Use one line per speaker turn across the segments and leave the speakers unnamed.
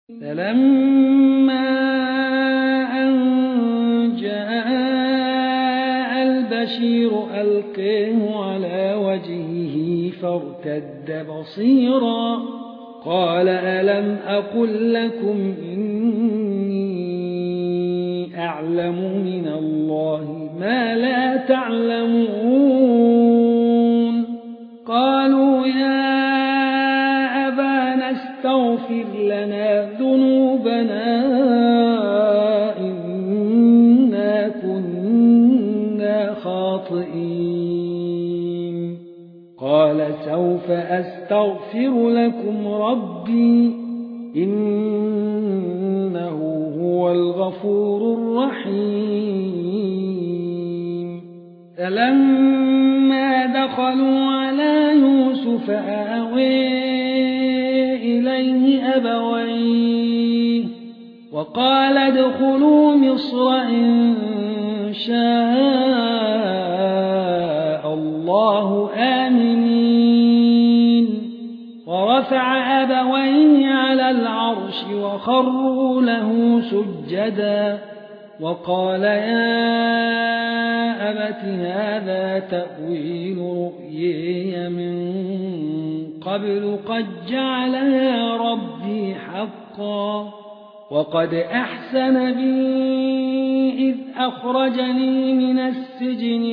فلما أن جاء البشير ألقيه على وجهه فارتد بصيرا قال ألم أقل لكم إني أعلم من الله ما لا تعلمون قالوا يا أبانا استغفر لنا ذنوبنا إنا كنا خاطئين قال سوف أستغفر لكم ربي إنه هو الغفور الرحيم فلما دخلوا على يوسف آوى إليه أبويه وقال ادخلوا مصر إن شاء الله آمنين ورفع أبويه على العرش وخروا له سجدا وقال يا أبت هذا تأويل رؤياي من قبل قد جعلها ربي حقا وقد أحسن بي إذ أخرجني من السجن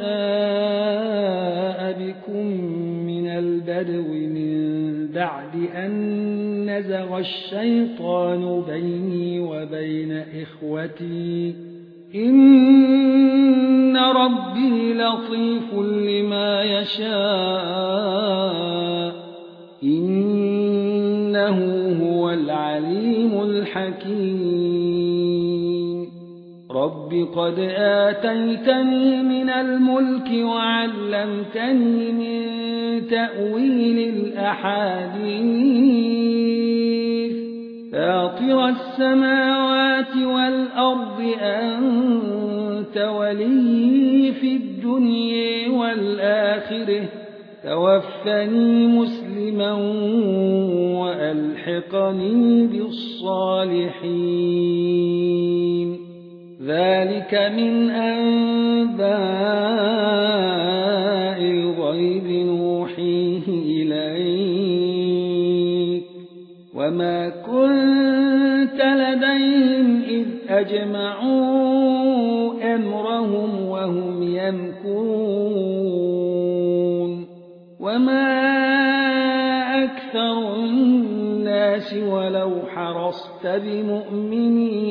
وجاء بكم من البدو من بعد أن نزغ الشيطان بيني وبين إخوتي إن ربي لطيف لما يشاء إنه هو العليم الحكيم رب قد آتيتني من الملك وعلمتني من تأويل الأحاديث فاطر السماوات والأرض أنت ولي في الدنيا والآخرة توفني مسلما وألحقني بالصالحين ذلك من أنباء الغيب نوحيه إليك وما كنت لديهم إذ أجمعوا أمرهم وهم يمكرون وما أكثر الناس ولو حرصت بمؤمنين